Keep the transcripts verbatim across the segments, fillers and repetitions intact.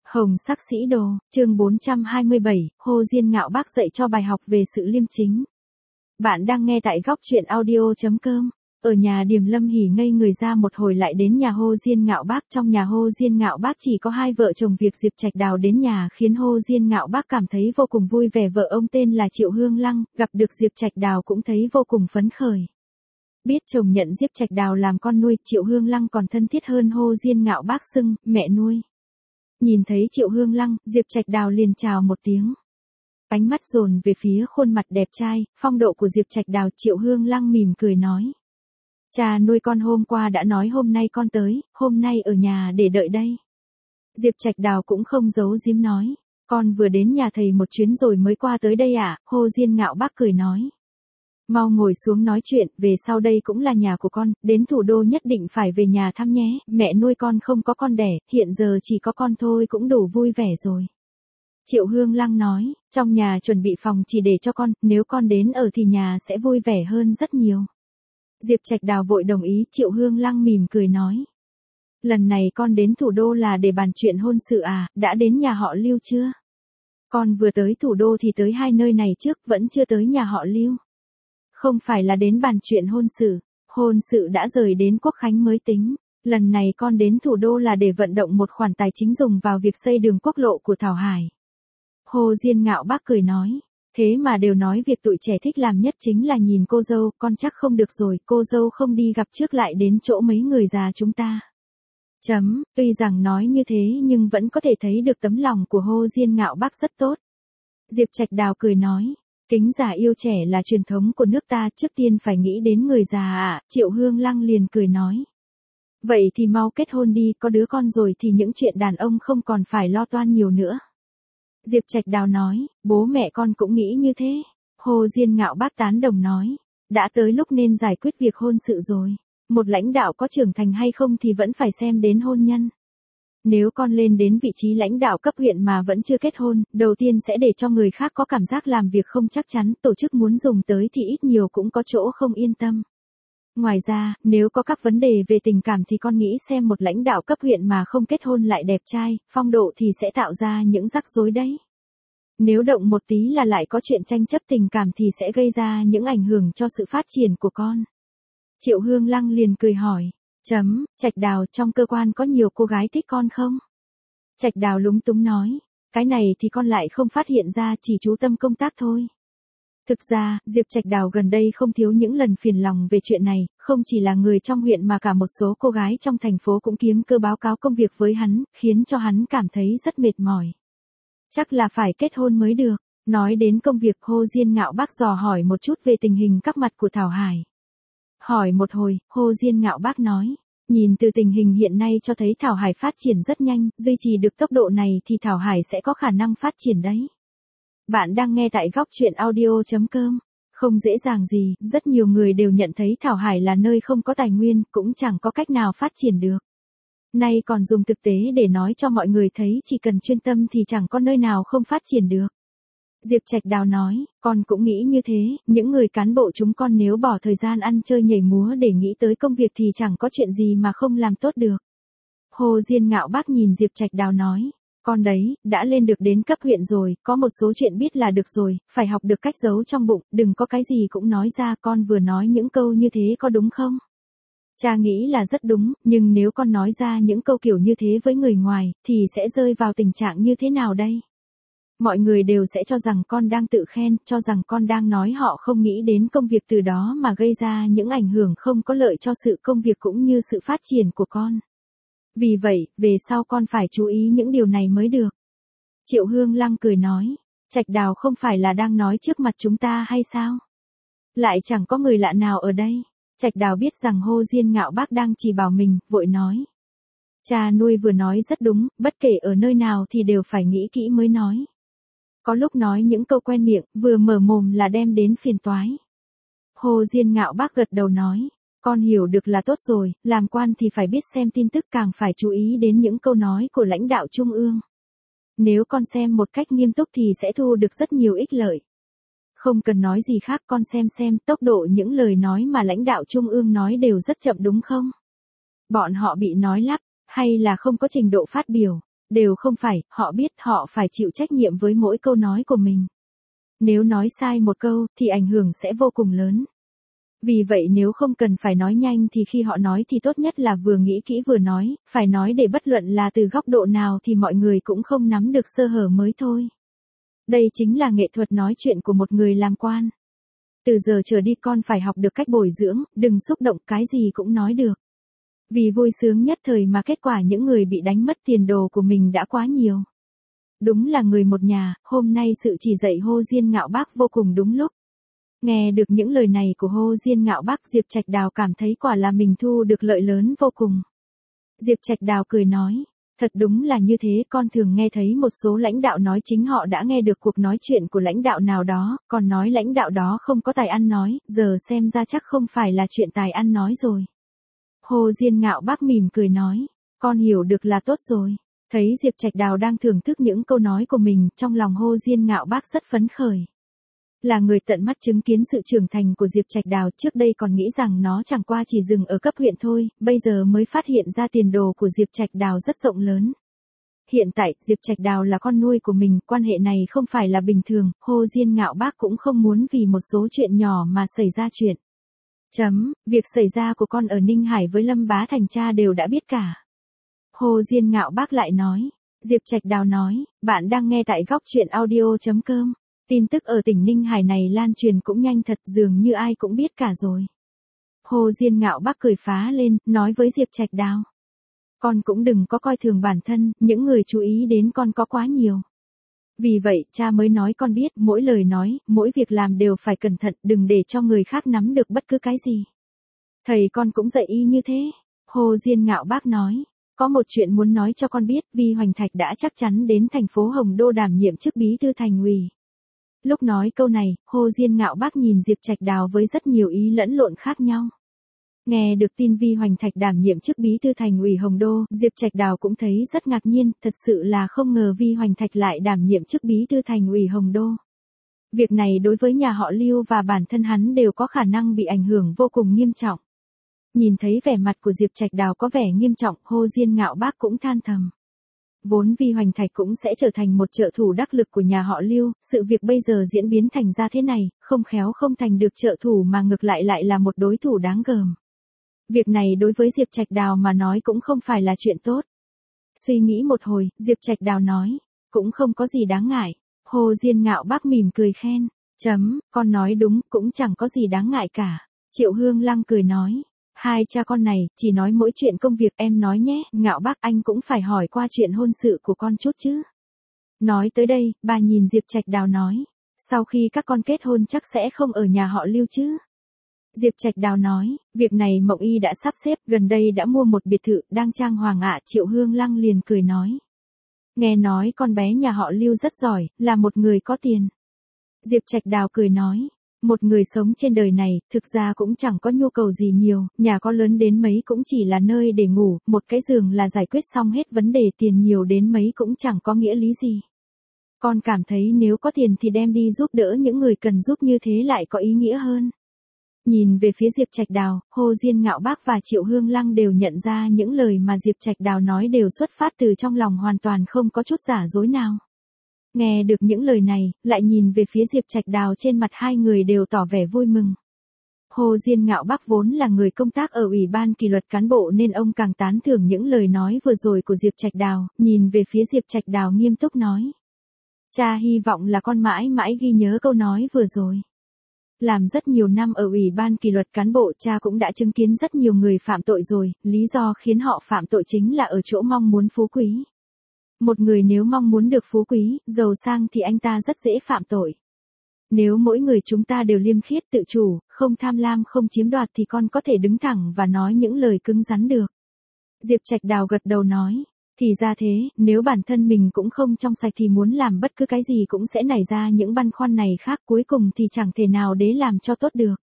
Hồng sắc sĩ đồ, chương bốn trăm hai mươi bảy, Hồ Diên Ngạo Bác dạy cho bài học về sự liêm chính. Bạn đang nghe tại góc truyện audio chấm com. Ở nhà Điềm Lâm Hỉ ngây người ra một hồi lại đến nhà Hồ Diên Ngạo Bác. Trong nhà Hồ Diên Ngạo Bác chỉ có hai vợ chồng, việc Diệp Trạch Đào đến nhà khiến Hồ Diên Ngạo Bác cảm thấy vô cùng vui vẻ. Vợ ông tên là Triệu Hương Lăng, gặp được Diệp Trạch Đào cũng thấy vô cùng phấn khởi. Biết chồng nhận Diệp Trạch Đào làm con nuôi, Triệu Hương Lăng còn thân thiết hơn Hồ Diên Ngạo Bác xưng mẹ nuôi. Nhìn thấy Triệu Hương Lăng, Diệp Trạch Đào liền chào một tiếng. Ánh mắt dồn về phía khuôn mặt đẹp trai, phong độ của Diệp Trạch Đào. Triệu Hương Lăng mỉm cười nói: Cha nuôi con hôm qua đã nói hôm nay con tới, hôm nay ở nhà để đợi đây. Diệp Trạch Đào cũng không giấu giếm nói: Con vừa đến nhà thầy một chuyến rồi mới qua tới đây ạ. À? Hồ Diên Ngạo Bác cười nói: Mau ngồi xuống nói chuyện, về sau đây cũng là nhà của con, đến thủ đô nhất định phải về nhà thăm nhé. Mẹ nuôi con không có con đẻ, hiện giờ chỉ có con thôi cũng đủ vui vẻ rồi. Triệu Hương Lăng nói: Trong nhà chuẩn bị phòng chỉ để cho con, nếu con đến ở thì nhà sẽ vui vẻ hơn rất nhiều. Diệp Trạch Đào vội đồng ý. Triệu Hương Lăng mỉm cười nói: Lần này con đến thủ đô là để bàn chuyện hôn sự à, đã đến nhà họ Lưu chưa? Con vừa tới thủ đô thì tới hai nơi này trước, vẫn chưa tới nhà họ Lưu. Không phải là đến bàn chuyện hôn sự, hôn sự đã rời đến Quốc Khánh mới tính. Lần này con đến thủ đô là để vận động một khoản tài chính dùng vào việc xây đường quốc lộ của Thảo Hải. Hồ Diên Ngạo Bác cười nói: Thế mà đều nói việc tụi trẻ thích làm nhất chính là nhìn cô dâu, con chắc không được rồi, cô dâu không đi gặp trước lại đến chỗ mấy người già chúng ta. Chấm, tuy rằng nói như thế nhưng vẫn có thể thấy được tấm lòng của Hồ Diên Ngạo Bác rất tốt. Diệp Trạch Đào cười nói: Kính già yêu trẻ là truyền thống của nước ta, trước tiên phải nghĩ đến người già ạ. À? Triệu Hương Lăng liền cười nói: Vậy thì mau kết hôn đi, có đứa con rồi thì những chuyện đàn ông không còn phải lo toan nhiều nữa. Diệp Trạch Đào nói: Bố mẹ con cũng nghĩ như thế. Hồ Diên Ngạo Bác tán đồng nói: Đã tới lúc nên giải quyết việc hôn sự rồi. Một lãnh đạo có trưởng thành hay không thì vẫn phải xem đến hôn nhân. Nếu con lên đến vị trí lãnh đạo cấp huyện mà vẫn chưa kết hôn, đầu tiên sẽ để cho người khác có cảm giác làm việc không chắc chắn, tổ chức muốn dùng tới thì ít nhiều cũng có chỗ không yên tâm. Ngoài ra, nếu có các vấn đề về tình cảm thì con nghĩ xem một lãnh đạo cấp huyện mà không kết hôn lại đẹp trai, phong độ thì sẽ tạo ra những rắc rối đấy. Nếu động một tí là lại có chuyện tranh chấp tình cảm thì sẽ gây ra những ảnh hưởng cho sự phát triển của con. Triệu Hương Lăng liền cười hỏi: Chấm, Trạch Đào, trong cơ quan có nhiều cô gái thích con không? Trạch Đào lúng túng nói: Cái này thì con lại không phát hiện ra, chỉ chú tâm công tác thôi. Thực ra, Diệp Trạch Đào gần đây không thiếu những lần phiền lòng về chuyện này, không chỉ là người trong huyện mà cả một số cô gái trong thành phố cũng kiếm cơ báo cáo công việc với hắn, khiến cho hắn cảm thấy rất mệt mỏi. Chắc là phải kết hôn mới được. Nói đến công việc, Hồ Diên Ngạo Bác dò hỏi một chút về tình hình các mặt của Thảo Hải. Hỏi một hồi, Hồ Diên Ngạo Bác nói: Nhìn từ tình hình hiện nay cho thấy Thảo Hải phát triển rất nhanh, duy trì được tốc độ này thì Thảo Hải sẽ có khả năng phát triển đấy. Bạn đang nghe tại góc truyện audio chấm com. Không dễ dàng gì, rất nhiều người đều nhận thấy Thảo Hải là nơi không có tài nguyên, cũng chẳng có cách nào phát triển được. Nay còn dùng thực tế để nói cho mọi người thấy chỉ cần chuyên tâm thì chẳng có nơi nào không phát triển được. Diệp Trạch Đào nói: Con cũng nghĩ như thế, những người cán bộ chúng con nếu bỏ thời gian ăn chơi nhảy múa để nghĩ tới công việc thì chẳng có chuyện gì mà không làm tốt được. Hồ Diên Ngạo Bác nhìn Diệp Trạch Đào nói: Con đấy, đã lên được đến cấp huyện rồi, có một số chuyện biết là được rồi, phải học được cách giấu trong bụng, đừng có cái gì cũng nói ra. Con vừa nói những câu như thế có đúng không? Cha nghĩ là rất đúng, nhưng nếu con nói ra những câu kiểu như thế với người ngoài, thì sẽ rơi vào tình trạng như thế nào đây? Mọi người đều sẽ cho rằng con đang tự khen, cho rằng con đang nói họ không nghĩ đến công việc, từ đó mà gây ra những ảnh hưởng không có lợi cho sự công việc cũng như sự phát triển của con. Vì vậy, về sau con phải chú ý những điều này mới được. Triệu Hương Lăng cười nói: Trạch Đào không phải là đang nói trước mặt chúng ta hay sao? Lại chẳng có người lạ nào ở đây. Trạch Đào biết rằng Hồ Diên Ngạo Bác đang chỉ bảo mình, vội nói: Cha nuôi vừa nói rất đúng, bất kể ở nơi nào thì đều phải nghĩ kỹ mới nói. Có lúc nói những câu quen miệng, vừa mở mồm là đem đến phiền toái. Hồ Diên Ngạo Bác gật đầu nói: Con hiểu được là tốt rồi, làm quan thì phải biết xem tin tức, càng phải chú ý đến những câu nói của lãnh đạo trung ương. Nếu con xem một cách nghiêm túc thì sẽ thu được rất nhiều ích lợi. Không cần nói gì khác, con xem xem tốc độ những lời nói mà lãnh đạo trung ương nói đều rất chậm đúng không? Bọn họ bị nói lắp, hay là không có trình độ phát biểu? Đều không phải, họ biết họ phải chịu trách nhiệm với mỗi câu nói của mình. Nếu nói sai một câu, thì ảnh hưởng sẽ vô cùng lớn. Vì vậy nếu không cần phải nói nhanh thì khi họ nói thì tốt nhất là vừa nghĩ kỹ vừa nói, phải nói để bất luận là từ góc độ nào thì mọi người cũng không nắm được sơ hở mới thôi. Đây chính là nghệ thuật nói chuyện của một người làm quan. Từ giờ trở đi con phải học được cách bồi dưỡng, đừng xúc động cái gì cũng nói được. Vì vui sướng nhất thời mà kết quả những người bị đánh mất tiền đồ của mình đã quá nhiều. Đúng là người một nhà, hôm nay sự chỉ dạy Hồ Diên Ngạo Bác vô cùng đúng lúc. Nghe được những lời này của Hồ Diên Ngạo Bác, Diệp Trạch Đào cảm thấy quả là mình thu được lợi lớn vô cùng. Diệp Trạch Đào cười nói, thật đúng là như thế, con thường nghe thấy một số lãnh đạo nói chính họ đã nghe được cuộc nói chuyện của lãnh đạo nào đó, còn nói lãnh đạo đó không có tài ăn nói, giờ xem ra chắc không phải là chuyện tài ăn nói rồi. Hồ Diên Ngạo Bác mỉm cười nói, con hiểu được là tốt rồi. Thấy Diệp Trạch Đào đang thưởng thức những câu nói của mình, trong lòng Hồ Diên Ngạo Bác rất phấn khởi. Là người tận mắt chứng kiến sự trưởng thành của Diệp Trạch Đào, trước đây còn nghĩ rằng nó chẳng qua chỉ dừng ở cấp huyện thôi, bây giờ mới phát hiện ra tiền đồ của Diệp Trạch Đào rất rộng lớn. Hiện tại, Diệp Trạch Đào là con nuôi của mình, quan hệ này không phải là bình thường, Hồ Diên Ngạo Bác cũng không muốn vì một số chuyện nhỏ mà xảy ra chuyện. Chấm, việc xảy ra của con ở Ninh Hải với Lâm Bá Thành cha đều đã biết cả. Hồ Diên Ngạo Bác lại nói, Diệp Trạch Đào nói, bạn đang nghe tại góc truyện audio chấm com. Tin tức ở tỉnh Ninh Hải này lan truyền cũng nhanh thật, dường như ai cũng biết cả rồi. Hồ Diên Ngạo Bác cười phá lên, nói với Diệp Trạch Đào. Con cũng đừng có coi thường bản thân, những người chú ý đến con có quá nhiều. Vì vậy, cha mới nói con biết, mỗi lời nói, mỗi việc làm đều phải cẩn thận, đừng để cho người khác nắm được bất cứ cái gì. Thầy con cũng dạy y như thế. Hồ Diên Ngạo Bác nói. Có một chuyện muốn nói cho con biết, Vi Hoành Thạch đã chắc chắn đến thành phố Hồng Đô đảm nhiệm chức bí thư thành ủy. Lúc nói câu này, Hồ Diên Ngạo Bác nhìn Diệp Trạch Đào với rất nhiều ý lẫn lộn khác nhau. Nghe được tin Vi Hoành Thạch đảm nhiệm chức bí thư thành ủy Hồng Đô, Diệp Trạch Đào cũng thấy rất ngạc nhiên, thật sự là không ngờ Vi Hoành Thạch lại đảm nhiệm chức bí thư thành ủy Hồng Đô. Việc này đối với nhà họ Lưu và bản thân hắn đều có khả năng bị ảnh hưởng vô cùng nghiêm trọng. Nhìn thấy vẻ mặt của Diệp Trạch Đào có vẻ nghiêm trọng, Hồ Diên Ngạo Bác cũng than thầm. Vốn Vi Hoành Thạch cũng sẽ trở thành một trợ thủ đắc lực của nhà họ Lưu, sự việc bây giờ diễn biến thành ra thế này, không khéo không thành được trợ thủ mà ngược lại lại là một đối thủ đáng gờm. Việc này đối với Diệp Trạch Đào mà nói cũng không phải là chuyện tốt. Suy nghĩ một hồi, Diệp Trạch Đào nói, cũng không có gì đáng ngại. Hồ Diên Ngạo Bác mỉm cười khen, chấm, con nói đúng, cũng chẳng có gì đáng ngại cả. Triệu Hương Lăng cười nói. Hai cha con này, chỉ nói mỗi chuyện công việc em nói nhé, Ngạo Bác anh cũng phải hỏi qua chuyện hôn sự của con chút chứ. Nói tới đây, bà nhìn Diệp Trạch Đào nói, sau khi các con kết hôn chắc sẽ không ở nhà họ Lưu chứ. Diệp Trạch Đào nói, việc này Mộng Y đã sắp xếp, gần đây đã mua một biệt thự, đang trang hoàng ạ. Triệu Hương Lăng liền cười nói. Nghe nói con bé nhà họ Lưu rất giỏi, là một người có tiền. Diệp Trạch Đào cười nói. Một người sống trên đời này, thực ra cũng chẳng có nhu cầu gì nhiều, nhà có lớn đến mấy cũng chỉ là nơi để ngủ, một cái giường là giải quyết xong hết vấn đề, tiền nhiều đến mấy cũng chẳng có nghĩa lý gì. Con cảm thấy nếu có tiền thì đem đi giúp đỡ những người cần giúp như thế lại có ý nghĩa hơn. Nhìn về phía Diệp Trạch Đào, Hồ Diên Ngạo Bác và Triệu Hương Lăng đều nhận ra những lời mà Diệp Trạch Đào nói đều xuất phát từ trong lòng, hoàn toàn không có chút giả dối nào. Nghe được những lời này, lại nhìn về phía Diệp Trạch Đào, trên mặt hai người đều tỏ vẻ vui mừng. Hồ Diên Ngạo Bác vốn là người công tác ở Ủy ban kỷ luật cán bộ nên ông càng tán thưởng những lời nói vừa rồi của Diệp Trạch Đào, nhìn về phía Diệp Trạch Đào nghiêm túc nói. Cha hy vọng là con mãi mãi ghi nhớ câu nói vừa rồi. Làm rất nhiều năm ở Ủy ban kỷ luật cán bộ, cha cũng đã chứng kiến rất nhiều người phạm tội rồi, lý do khiến họ phạm tội chính là ở chỗ mong muốn phú quý. Một người nếu mong muốn được phú quý, giàu sang thì anh ta rất dễ phạm tội. Nếu mỗi người chúng ta đều liêm khiết tự chủ, không tham lam không chiếm đoạt thì con có thể đứng thẳng và nói những lời cứng rắn được. Diệp Trạch Đào gật đầu nói, thì ra thế, nếu bản thân mình cũng không trong sạch thì muốn làm bất cứ cái gì cũng sẽ nảy ra những băn khoăn này khác, cuối cùng thì chẳng thể nào để làm cho tốt được.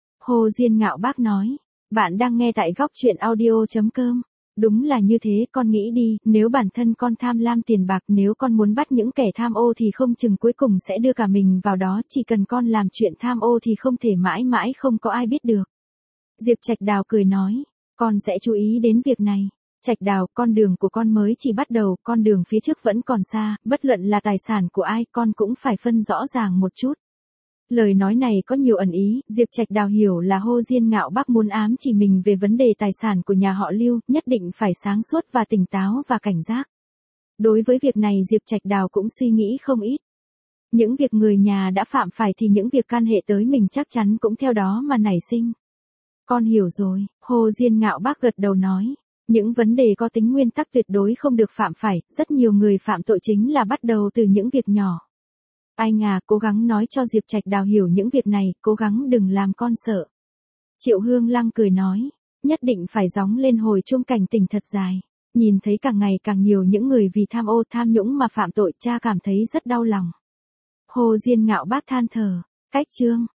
Hồ Diên Ngạo Bác nói, bạn đang nghe tại góc truyện audio chấm com. Đúng là như thế, con nghĩ đi, nếu bản thân con tham lam tiền bạc, nếu con muốn bắt những kẻ tham ô thì không chừng cuối cùng sẽ đưa cả mình vào đó, chỉ cần con làm chuyện tham ô thì không thể mãi mãi không có ai biết được. Diệp Trạch Đào cười nói, con sẽ chú ý đến việc này. Trạch Đào, con đường của con mới chỉ bắt đầu, con đường phía trước vẫn còn xa, bất luận là tài sản của ai, con cũng phải phân rõ ràng một chút. Lời nói này có nhiều ẩn ý, Diệp Trạch Đào hiểu là Hồ Diên Ngạo Bác muốn ám chỉ mình về vấn đề tài sản của nhà họ Lưu, nhất định phải sáng suốt và tỉnh táo và cảnh giác. Đối với việc này Diệp Trạch Đào cũng suy nghĩ không ít. Những việc người nhà đã phạm phải thì những việc can hệ tới mình chắc chắn cũng theo đó mà nảy sinh. Con hiểu rồi, Hồ Diên Ngạo Bác gật đầu nói. Những vấn đề có tính nguyên tắc tuyệt đối không được phạm phải, rất nhiều người phạm tội chính là bắt đầu từ những việc nhỏ. Anh à, cố gắng nói cho Diệp Trạch Đào hiểu những việc này, cố gắng đừng làm con sợ. Triệu Hương Lăng cười nói, nhất định phải gióng lên hồi chuông cảnh tỉnh thật dài. Nhìn thấy càng ngày càng nhiều những người vì tham ô tham nhũng mà phạm tội, cha cảm thấy rất đau lòng. Hồ Diên Ngạo Bác than thở, cách chương.